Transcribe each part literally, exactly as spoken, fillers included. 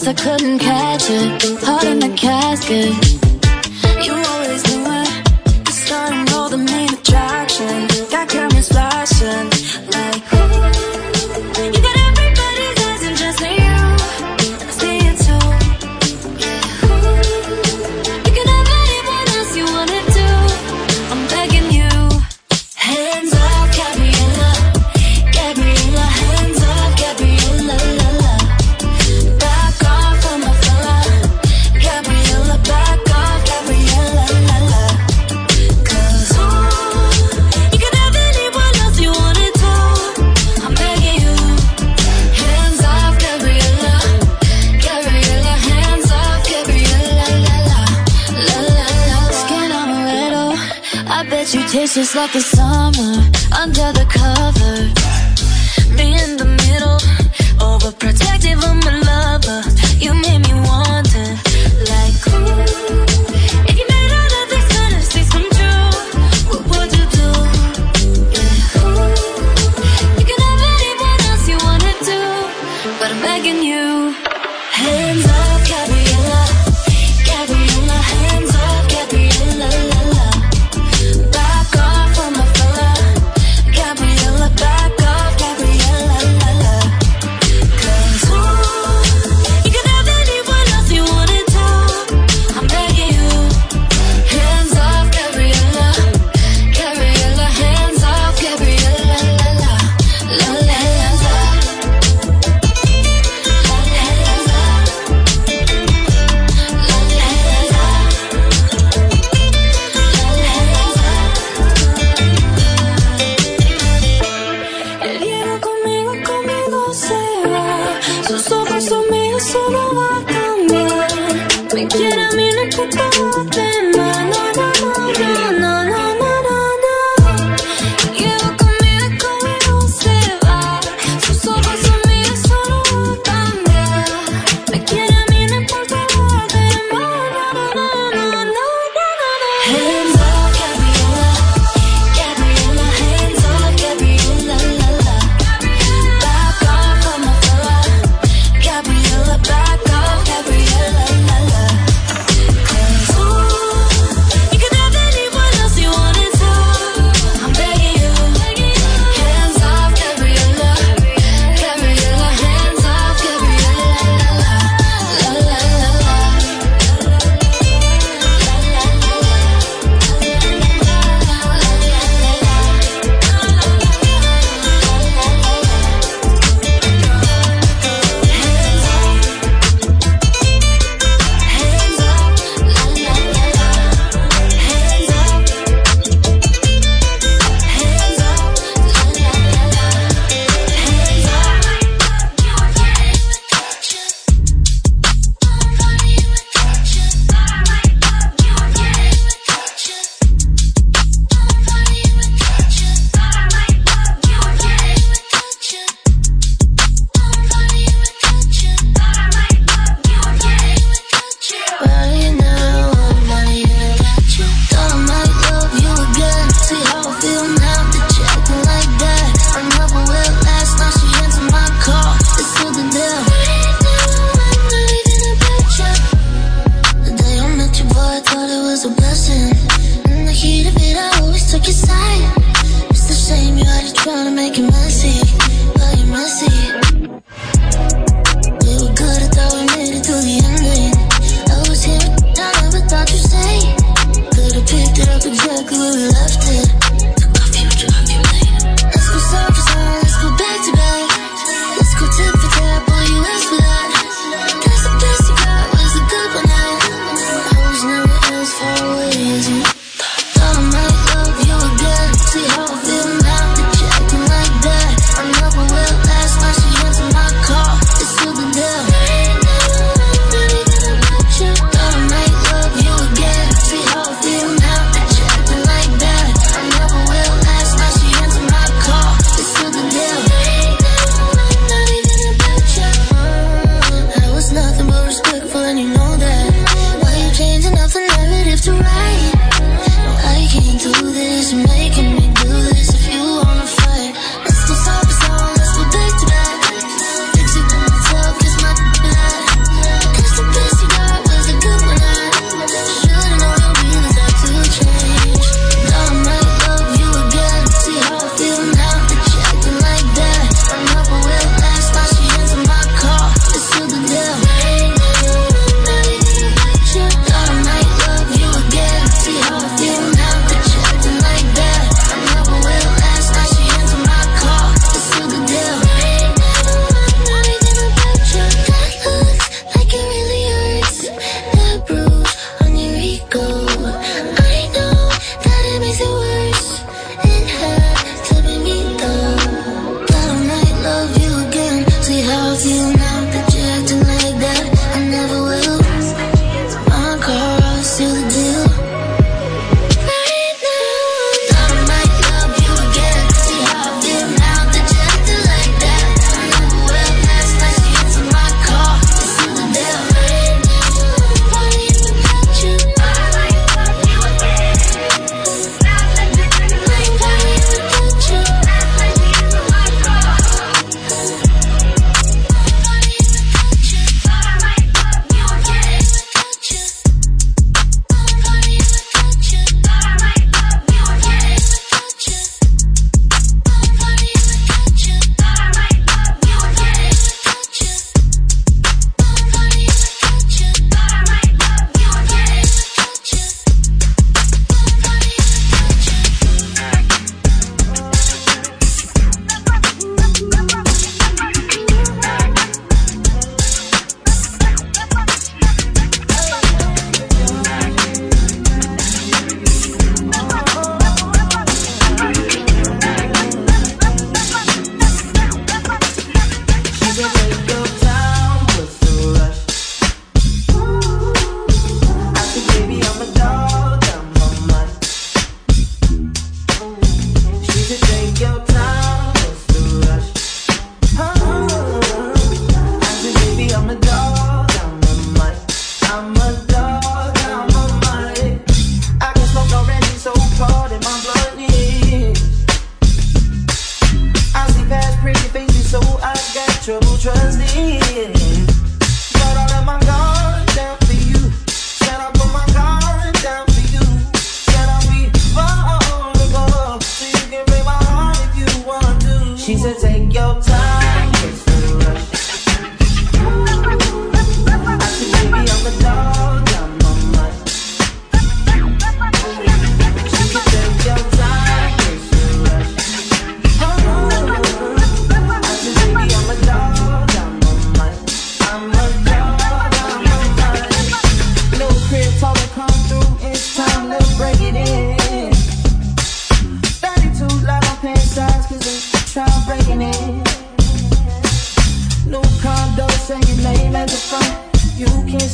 I couldn't catch it. Heart in the casket. You always knew it. The starting all the main attraction. Got cameras flashing like ooh. You got everybody's eyes and just you. I see it too. Yeah, ooh. You can have anyone else you wanna do. I'm begging you. Hands off, Gabriella. Gabriella, hands off, Gabriella, la la. Back off from my fella. Gabriella, back off, Gabriella, la la. Cause ooh, you can have anyone else you wanna do. I'm begging you. Hands off, Gabriella. Gabriella, hands off, Gabriella, la la. La la la. Skin on a little. I bet you taste just like the summer under the cover. Me in the middle, overprotective of my lover. You made me wonder, like ooh, if you made all of these fantasies come true, what would you do? Yeah, ooh, you can have anyone else you wanna do, but I'm begging you. Hands off, Gabriella. Gabriella, hands off, Gabriella, la la. Back off from my fella. Gabriella, back off, Gabriella, la la. Cause ooh, you can have anyone else you wanna do. I'm begging you. Hands off, Gabriella. Gabriella, hands off, Gabriella, la la. La la, hands off. La la, hands off. La la, hands off. La la, hands off. El hielo conmigo, conmigo se va. Sus ojos son míos, solo va a cambiar. Me quiere a mí, no importa lo demás. No, no, no, no, no, no, no, no. El hielo conmigo, conmigo se va. Sus ojos son míos, solo va a cambiar. Me quiere a mí, no importa lo demás. No, no, no, no, no, no, no. Hands off, Gabriella. Gabriella, hands off, Gabriella, la la. Back off from my fella. Gabriella, back off, Gabriella, la la. Cause ooh, you can have anyone else you wanna do. I'm begging you. Hands off, Gabriella. Gabriella, hands off, Gabriella, la la. La la la la. La la la la. Trying to make it messy, but you're messy. We were good, I thought we made it through the ending. I was here, I never thought you'd say. Could've picked it up exactly where we left it. Took our future, I'll be late. Let's go side for side, let's go back to back. Let's go tip for tap, all you asked for that. Guess the best you got was a good one night. I was never as far away as you. Thought I might love you again. See how I feel now that you're acting like that. I never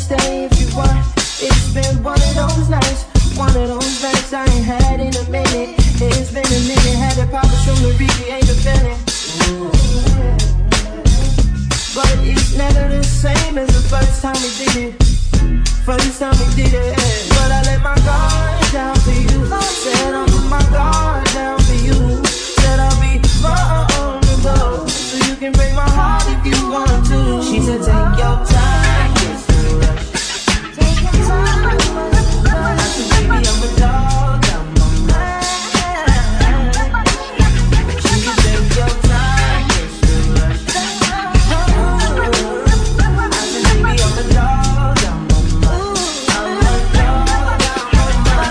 stay if you want. It's been one of those nights, one of those nights I ain't had in a minute. It's been a minute, had to pop a from the recreate the feeling. But it's never the same as the first time we did it. First time we did it. But I let my guard down for you. Said I'll put my guard down for you. Said I'll be vulnerable, so you can break my heart if you want to. She said take your time, it's no rush. Take your time, I said baby I'm a dog, I'm a man. She said take your time, it's no rush. I said baby I'm a dog, I'm a man. I'm a dog, I'm a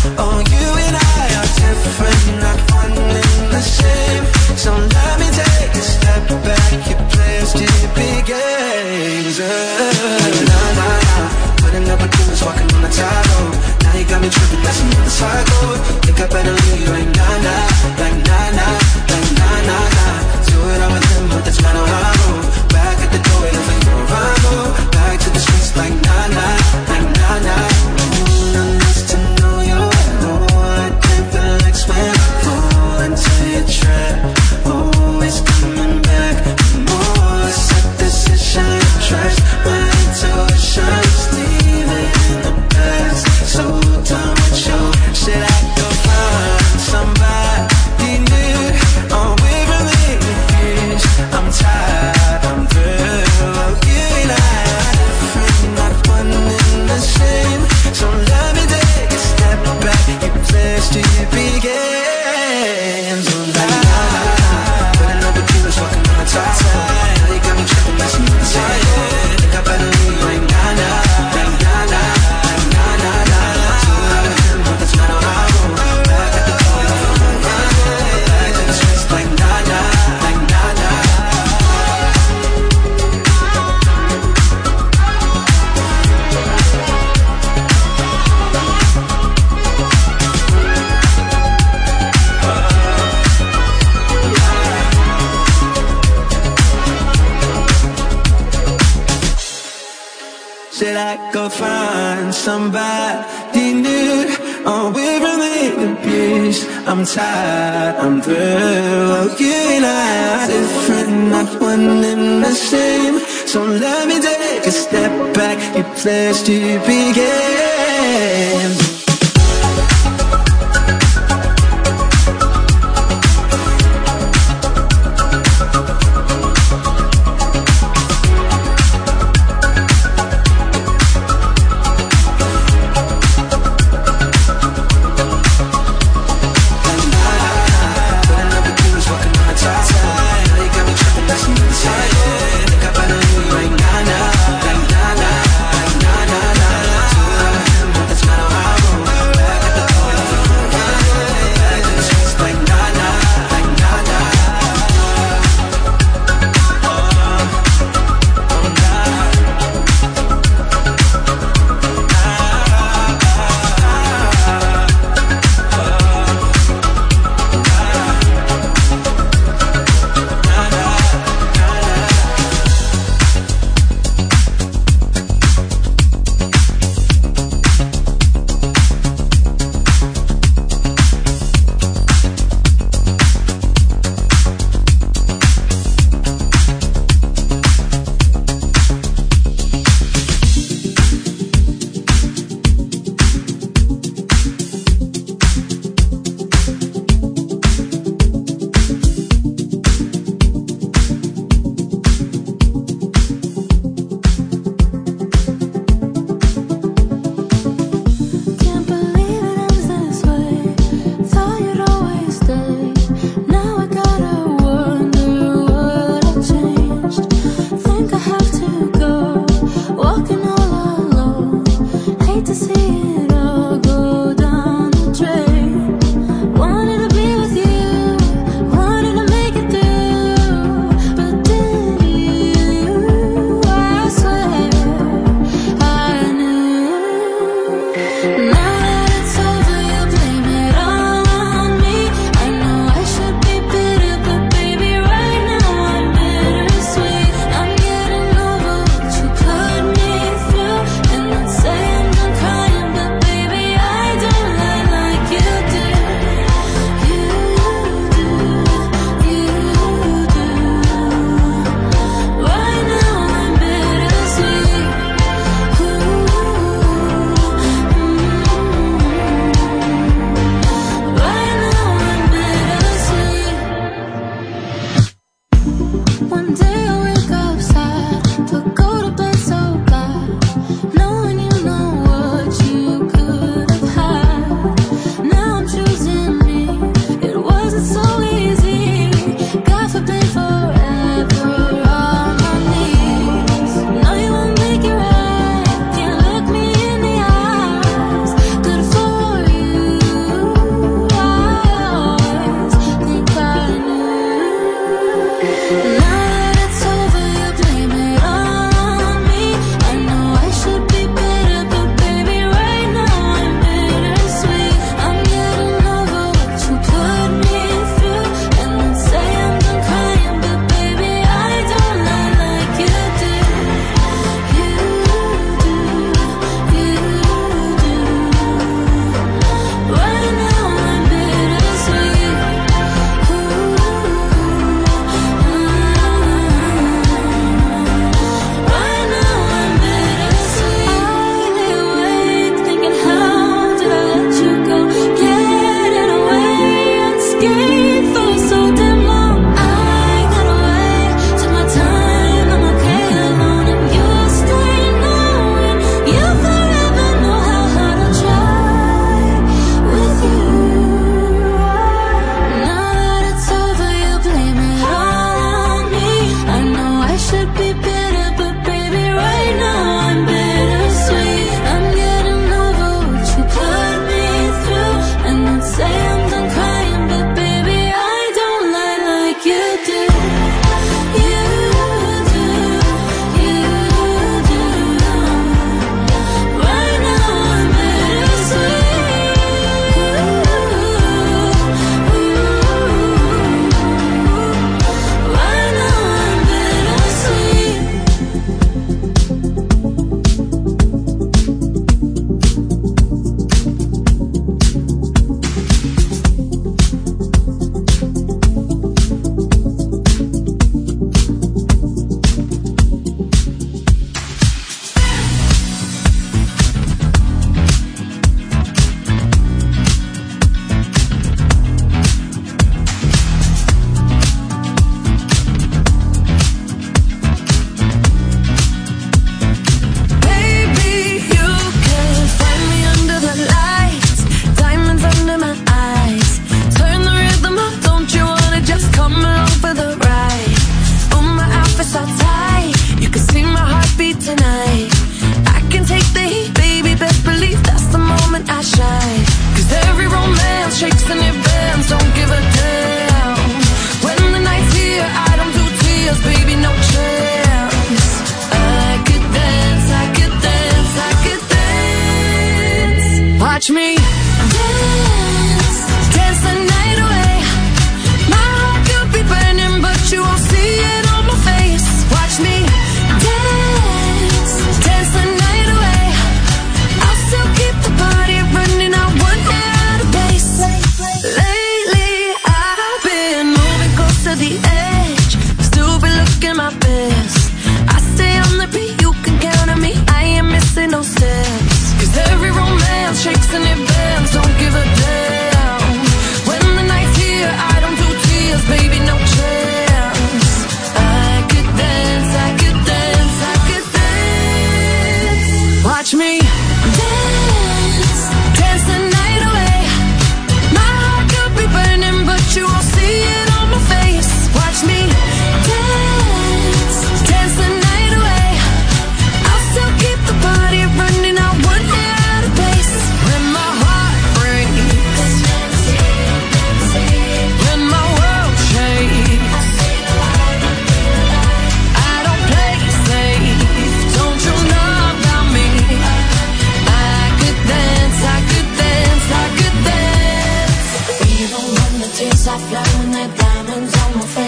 Oh, you and I are different, not one and the same. So let me take a step back. You play stupid games. Uh, nah, nah, nah. Putting up with you is walking on the tightrope. Now you got me tripping, that's another cycle. Think I better leave you like nah, nah, like nah, nah, like nah, nah, nah. Do it all with him, but that's not how I roll. Back at the door, waiting for your arrival. Back to the streets like nah, nah, like nah, nah. Mm, I need to know you well. I can't relax when I fall into your trap. Always coming back for more. Set decision, trash my intuition. Just leave it in the past. So done with you. Should I go find somebody new? Or we're really confused. I'm tired, I'm through. You and I are different, not one and the same. So let me take a step back. You play stupid games. Oh, nah, nah, nah. Putting up with you is walking on the tightrope. Now you got me tripping, that's not the cycle. Think I better leave you like nah, nah, like nah, nah, like nah, nah, nah. Do it all with him, but that's not how I roll. Back at the door, waiting for your arrival. Back to the streets like nah, nah, like nah, nah. Should I go find somebody new? Oh, we're really confused. I'm tired, I'm through. You and I are different, not one and the same. So let me take a step back. You play stupid games. That's not how I gate for so damn long. I gotta wait till my time. I'm okay alone, and you'll stay knowing you forever know how hard I try with you. Now that it's over, you blame it all on me. I know I should be better, but baby, right now I'm bittersweet. I'm getting over what you put me through, and I'd say I'm done crying, but baby, I don't lie like you do. You do, you do. Right now I'm bittersweet. Right now I'm bittersweet. Baby, you can find me under the lights, diamonds under my eyes. Turn the rhythm up, don't you wanna just come along for the ride? Oh, my outfit's all tight, you can see my heartbeat tonight. I can take the heat, baby, best believe that's the moment I shine. Cause every romance shakes and it bends, don't give a damn. When the night's here, I don't do tears, baby, no chance. I could dance, I could dance, I could dance. Watch me dance, dance the night away. My heart could be burning, but you won't see it on my face. Watch me dance, dance the night away. I'll still keep the party running, I won't get out of pace. Lately I've been moving close to the edge, still be looking my best. I stay on the beat, you can count on me, I ain't missing no steps. Cause every romance shakes and it bends, don't give a damn. When the night's here, I don't do tears, baby, no chance. I could dance, I could dance, I could dance. Watch me dance, dance the night away. My heart could be burning, but you won't see it on my face. Watch me dance, dance the night away. I'll still keep the party running, I won't get out of pace. When my heart breaks, when my world shakes, I don't play safe, don't you know about me? I could dance, I could dance, I could dance. Even when the tears are flowing, they're diamonds on my face.